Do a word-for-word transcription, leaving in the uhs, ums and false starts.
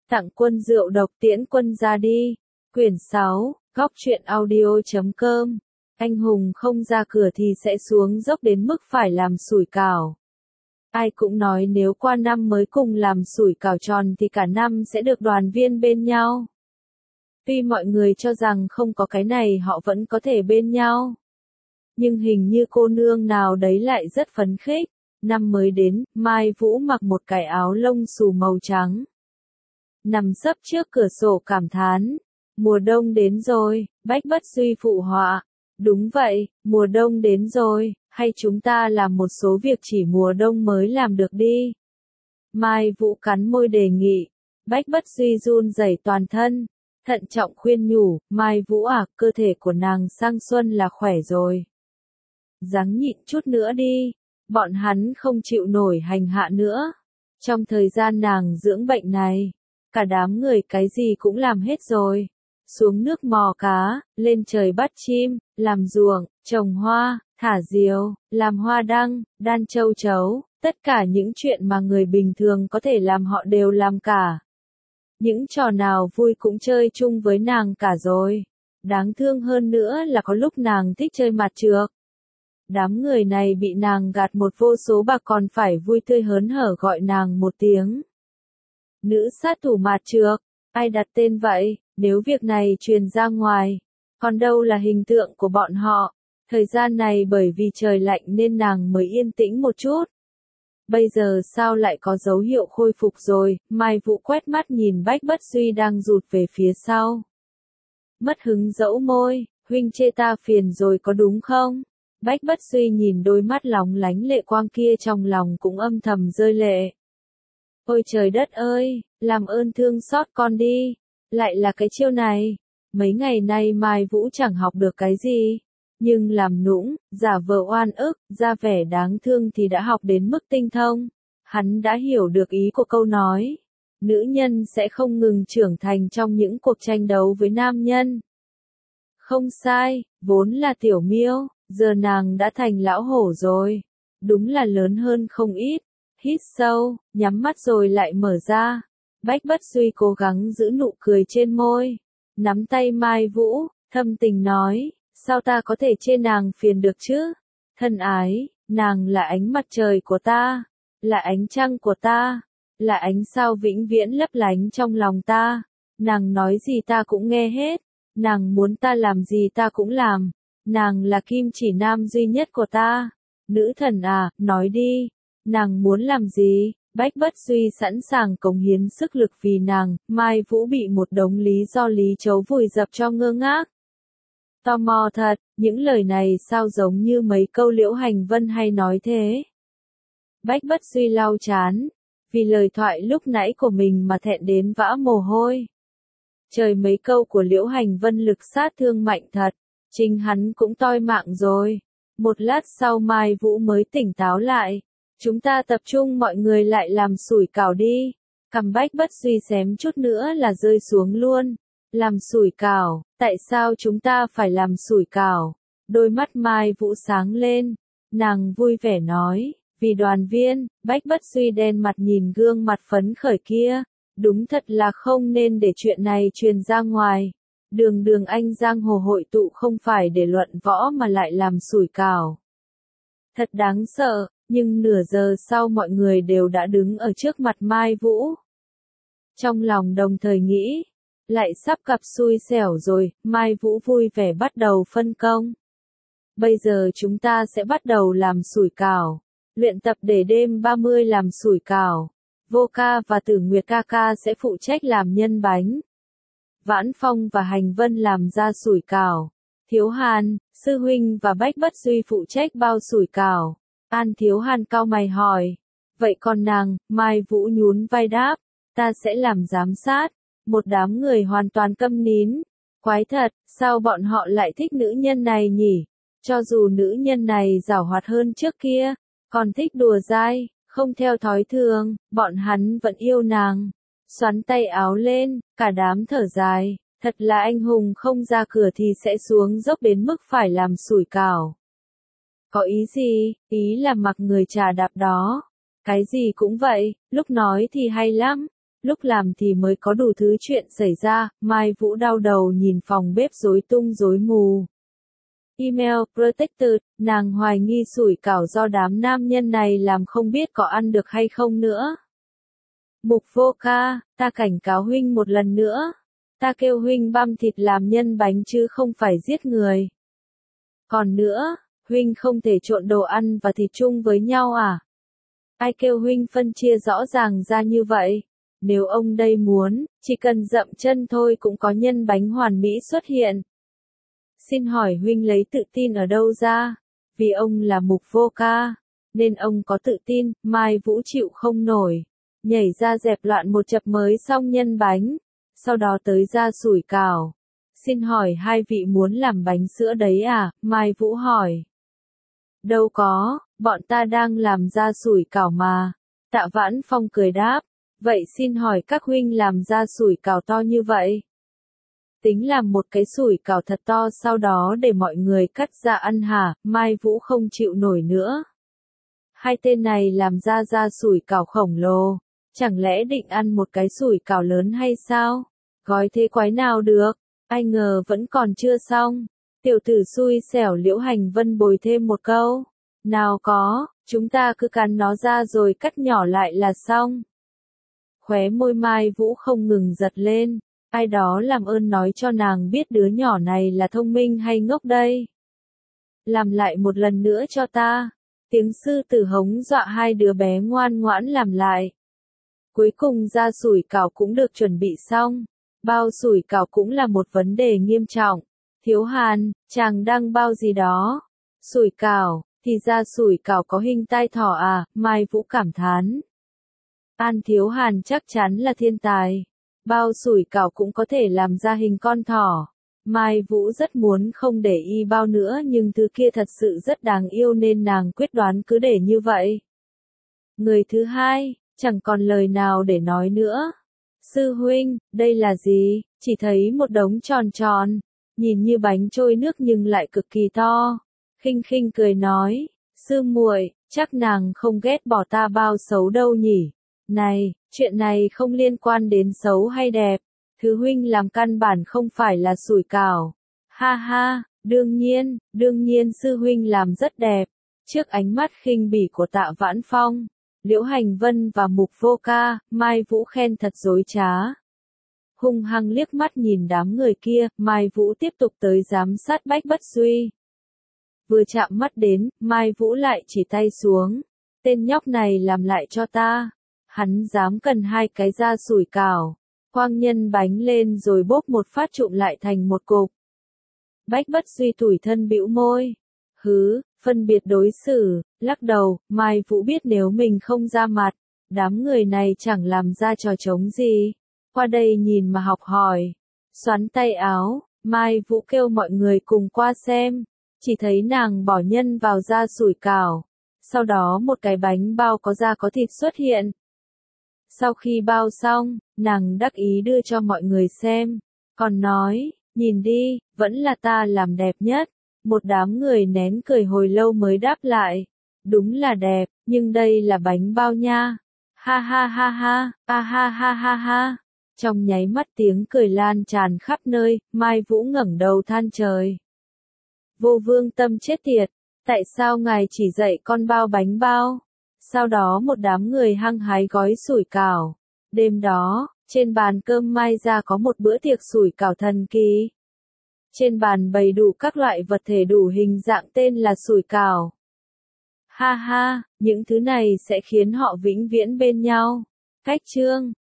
Tặng quân rượu độc tiễn quân ra đi. Quyển sáu, góc truyện audio chấm com. Anh hùng không ra cửa thì sẽ xuống dốc đến mức phải làm sủi cảo. Ai cũng nói nếu qua năm mới cùng làm sủi cảo tròn thì cả năm sẽ được đoàn viên bên nhau. Tuy mọi người cho rằng không có cái này họ vẫn có thể bên nhau. Nhưng hình như cô nương nào đấy lại rất phấn khích. Năm mới đến, Mai Vũ mặc một cái áo lông xù màu trắng. Nằm sấp trước cửa sổ cảm thán. Mùa đông đến rồi, Bách Bất Duy phụ họa. Đúng vậy, mùa đông đến rồi, hay chúng ta làm một số việc chỉ mùa đông mới làm được đi. Mai Vũ cắn môi đề nghị. Bách Bất Duy run rẩy toàn thân. Thận trọng khuyên nhủ, Mai Vũ à, cơ thể của nàng sang xuân là khỏe rồi. Ráng nhịn chút nữa đi, bọn hắn không chịu nổi hành hạ nữa. Trong thời gian nàng dưỡng bệnh này, cả đám người cái gì cũng làm hết rồi. Xuống nước mò cá, lên trời bắt chim, làm ruộng, trồng hoa, thả diều, làm hoa đăng, đan châu chấu, tất cả những chuyện mà người bình thường có thể làm họ đều làm cả. Những trò nào vui cũng chơi chung với nàng cả rồi. Đáng thương hơn nữa là có lúc nàng thích chơi mặt trược. Đám người này bị nàng gạt một vô số bạc còn phải vui tươi hớn hở gọi nàng một tiếng. Nữ sát thủ mặt trược, ai đặt tên vậy, nếu việc này truyền ra ngoài, còn đâu là hình tượng của bọn họ. Thời gian này bởi vì trời lạnh nên nàng mới yên tĩnh một chút. Bây giờ sao lại có dấu hiệu khôi phục rồi, Mai Vũ quét mắt nhìn Bách Bất Duy đang rụt về phía sau. Mất hứng dẫu môi, huynh chê ta phiền rồi có đúng không? Bách Bất Duy nhìn đôi mắt lóng lánh lệ quang kia trong lòng cũng âm thầm rơi lệ. Ôi trời đất ơi, làm ơn thương xót con đi, lại là cái chiêu này. Mấy ngày nay Mai Vũ chẳng học được cái gì. Nhưng làm nũng, giả vờ oan ức, ra vẻ đáng thương thì đã học đến mức tinh thông. Hắn đã hiểu được ý của câu nói. Nữ nhân sẽ không ngừng trưởng thành trong những cuộc tranh đấu với nam nhân. Không sai, vốn là tiểu miêu, giờ nàng đã thành lão hổ rồi. Đúng là lớn hơn không ít. Hít sâu, nhắm mắt rồi lại mở ra. Bách Bất Duy cố gắng giữ nụ cười trên môi. Nắm tay Mai Vũ, thâm tình nói. Sao ta có thể chê nàng phiền được chứ? Thân ái, nàng là ánh mặt trời của ta, là ánh trăng của ta, là ánh sao vĩnh viễn lấp lánh trong lòng ta. Nàng nói gì ta cũng nghe hết, nàng muốn ta làm gì ta cũng làm. Nàng là kim chỉ nam duy nhất của ta. Nữ thần à, nói đi, nàng muốn làm gì? Bách Bất Duy sẵn sàng cống hiến sức lực vì nàng. Mai Vũ bị một đống lý do lý chấu vùi dập cho ngơ ngác. Tò mò thật, những lời này sao giống như mấy câu Liễu Hành Vân hay nói thế. Bách Bất Duy lau chán, vì lời thoại lúc nãy của mình mà thẹn đến vã mồ hôi. Trời, mấy câu của Liễu Hành Vân lực sát thương mạnh thật, chính hắn cũng toi mạng rồi. Một lát sau Mai Vũ mới tỉnh táo lại. Chúng ta tập trung mọi người lại làm sủi cảo đi. Cằm Bách Bất Duy xém chút nữa là rơi xuống luôn. Làm sủi cảo, tại sao chúng ta phải làm sủi cảo? Đôi mắt Mai Vũ sáng lên, nàng vui vẻ nói, vì đoàn viên. Bách Bất Duy đen mặt nhìn gương mặt phấn khởi kia, đúng thật là không nên để chuyện này truyền ra ngoài. Đường đường anh giang hồ hội tụ không phải để luận võ mà lại làm sủi cảo. Thật đáng sợ, nhưng nửa giờ sau mọi người đều đã đứng ở trước mặt Mai Vũ. Trong lòng đồng thời nghĩ, lại sắp gặp xui xẻo rồi. Mai Vũ vui vẻ bắt đầu phân công. Bây giờ chúng ta sẽ bắt đầu làm sủi cảo. Luyện tập để đêm ba mươi làm sủi cảo. Vô Ca và Tử Nguyệt ca ca sẽ phụ trách làm nhân bánh. Vãn Phong và Hành Vân làm ra sủi cảo. Thiếu Hàn, Sư Huynh và Bách Bất Duy phụ trách bao sủi cảo. An Thiếu Hàn cau mày hỏi. Vậy còn nàng? Mai Vũ nhún vai đáp. Ta sẽ làm giám sát. Một đám người hoàn toàn câm nín. Quái thật, sao bọn họ lại thích nữ nhân này nhỉ? Cho dù nữ nhân này giảo hoạt hơn trước kia, còn thích đùa dai, không theo thói thường, bọn hắn vẫn yêu nàng. Xoắn tay áo lên, cả đám thở dài, thật là anh hùng không ra cửa thì sẽ xuống dốc đến mức phải làm sủi cảo. Có ý gì? Ý là mặc người trà đạp đó. Cái gì cũng vậy, lúc nói thì hay lắm, Lúc làm thì mới có đủ thứ chuyện xảy ra, Mai Vũ đau đầu nhìn phòng bếp rối tung rối mù. Email Protected, nàng hoài nghi sủi cảo do đám nam nhân này làm không biết có ăn được hay không nữa. Mục Vô Ca, ta cảnh cáo huynh một lần nữa. Ta kêu huynh băm thịt làm nhân bánh chứ không phải giết người. Còn nữa, huynh không thể trộn đồ ăn và thịt chung với nhau à? Ai kêu huynh phân chia rõ ràng ra như vậy? Nếu ông đây muốn, chỉ cần dậm chân thôi cũng có nhân bánh hoàn mỹ xuất hiện. Xin hỏi huynh lấy tự tin ở đâu ra? Vì ông là Mục Vô Ca, nên ông có tự tin. Mai Vũ chịu không nổi, nhảy ra dẹp loạn một chập mới xong nhân bánh, sau đó tới ra sủi cảo. Xin hỏi hai vị muốn làm bánh sữa đấy à? Mai Vũ hỏi. Đâu có, bọn ta đang làm ra sủi cảo mà. Tạ Vãn Phong cười đáp. Vậy xin hỏi các huynh làm ra sủi cảo to như vậy? Tính làm một cái sủi cảo thật to sau đó để mọi người cắt ra ăn hả? Mai Vũ không chịu nổi nữa. Hai tên này làm ra ra sủi cảo khổng lồ. Chẳng lẽ định ăn một cái sủi cảo lớn hay sao? Gói thế quái nào được? Ai ngờ vẫn còn chưa xong. Tiểu tử xui xẻo Liễu Hành Vân bồi thêm một câu. Nào có, chúng ta cứ cắn nó ra rồi cắt nhỏ lại là xong. Khóe môi Mai Vũ không ngừng giật lên. Ai đó làm ơn nói cho nàng biết đứa nhỏ này là thông minh hay ngốc đây. Làm lại một lần nữa cho ta. Tiếng sư tử hống dọa hai đứa bé ngoan ngoãn làm lại. Cuối cùng ra sủi cảo cũng được chuẩn bị xong. Bao sủi cảo cũng là một vấn đề nghiêm trọng. Thiếu Hàn, chàng đang bao gì đó? Sủi cảo, thì ra sủi cảo có hình tai thỏ à? Mai Vũ cảm thán. An Thiếu Hàn chắc chắn là thiên tài. Bao sủi cảo cũng có thể làm ra hình con thỏ. Mai Vũ rất muốn không để y bao nữa nhưng thứ kia thật sự rất đáng yêu nên nàng quyết đoán cứ để như vậy. Người thứ hai, chẳng còn lời nào để nói nữa. Sư huynh, đây là gì? Chỉ thấy một đống tròn tròn, nhìn như bánh trôi nước nhưng lại cực kỳ to. Khinh khinh cười nói, sư muội, chắc nàng không ghét bỏ ta bao xấu đâu nhỉ? Này, chuyện này không liên quan đến xấu hay đẹp. Thứ huynh làm căn bản không phải là sủi cảo. Ha ha, đương nhiên, đương nhiên sư huynh làm rất đẹp. Trước ánh mắt khinh bỉ của Tạ Vãn Phong, Liễu Hành Vân và Mục Vô Ca, Mai Vũ khen thật dối trá. Hung hăng liếc mắt nhìn đám người kia, Mai Vũ tiếp tục tới giám sát Bách Bất Duy. Vừa chạm mắt đến, Mai Vũ lại chỉ tay xuống. Tên nhóc này làm lại cho ta. Hắn dám cần hai cái da sủi cảo. Quang nhân bánh lên rồi bóp một phát trụm lại thành một cục. Bách Bất Duy tủi thân bĩu môi. Hứ, phân biệt đối xử, lắc đầu, Mai Vũ biết nếu mình không ra mặt, đám người này chẳng làm ra trò trống gì. Qua đây nhìn mà học hỏi. Xoắn tay áo, Mai Vũ kêu mọi người cùng qua xem. Chỉ thấy nàng bỏ nhân vào da sủi cảo. Sau đó một cái bánh bao có da có thịt xuất hiện. Sau khi bao xong, nàng đắc ý đưa cho mọi người xem. Còn nói, nhìn đi, vẫn là ta làm đẹp nhất. Một đám người nén cười hồi lâu mới đáp lại. Đúng là đẹp, nhưng đây là bánh bao nha. Ha ha ha ha, ha ha ha ha ha. Trong nháy mắt tiếng cười lan tràn khắp nơi, Mai Vũ ngẩng đầu than trời. Vô Vương Tâm chết tiệt, tại sao ngài chỉ dạy con bao bánh bao? Sau đó một đám người hăng hái gói sủi cảo. Đêm đó, trên bàn cơm Mai ra có một bữa tiệc sủi cảo thần kỳ. Trên bàn bày đủ các loại vật thể đủ hình dạng tên là sủi cảo. Ha ha, những thứ này sẽ khiến họ vĩnh viễn bên nhau. Cách chương